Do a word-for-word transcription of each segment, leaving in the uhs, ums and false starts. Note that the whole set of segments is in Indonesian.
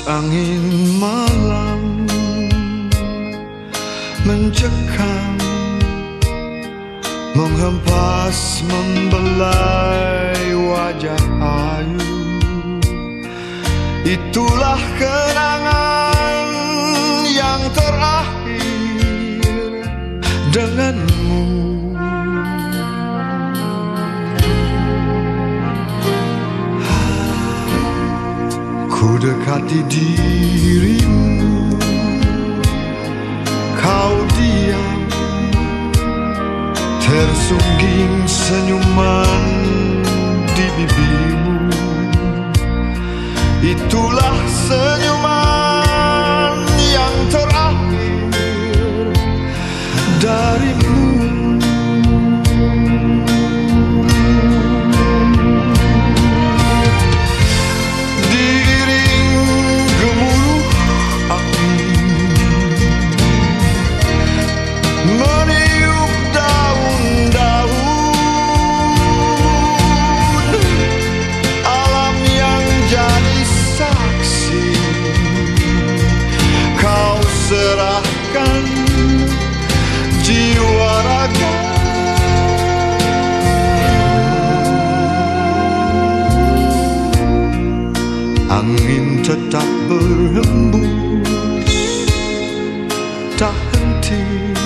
angin malam mencekam, menghempas, membelai wajah ayu. Itulah kenangan yang terakhir denganmu. Ku dekati dirimu, kau diam, tersungging senyuman di bibirmu. Itulah senyuman yang terakhir darimu. Serahkan jiwa raga, angin tetap berhembus tak henti,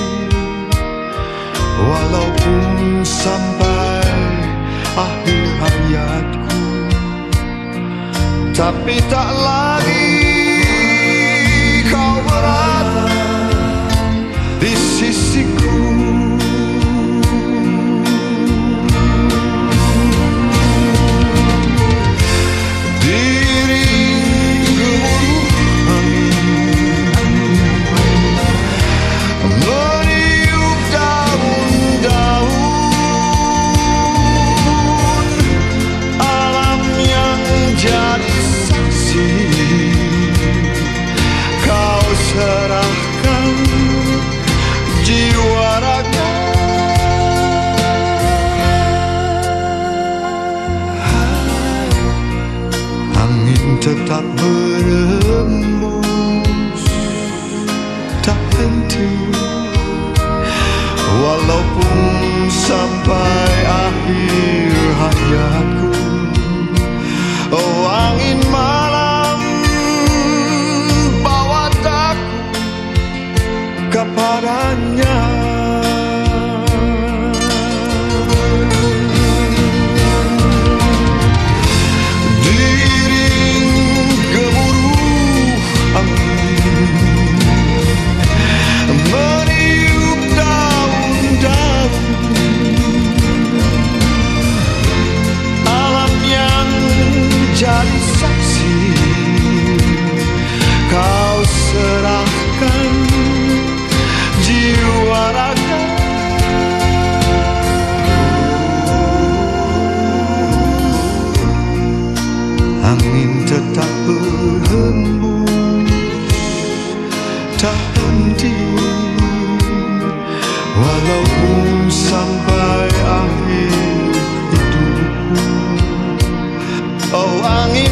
walaupun sampai akhir hayatku. Tapi tak lagi kau berada di sisiku. Diri gemuruh angin, meniup daun-daun, alam yang jadi saksi. Kau serahkan jiwa raga, angin tetap berembus tak henti, walaupun sampai akhir hayatku. Oh angin malam, bawa daku kepadanya. Diiring gemuruh angin, meniup daun-daun, alam yang jadi saksi. Kau serahkan jiwa raga, angin tetap berhembus tak henti, walaupun sampai akhir hidupku. Oh angin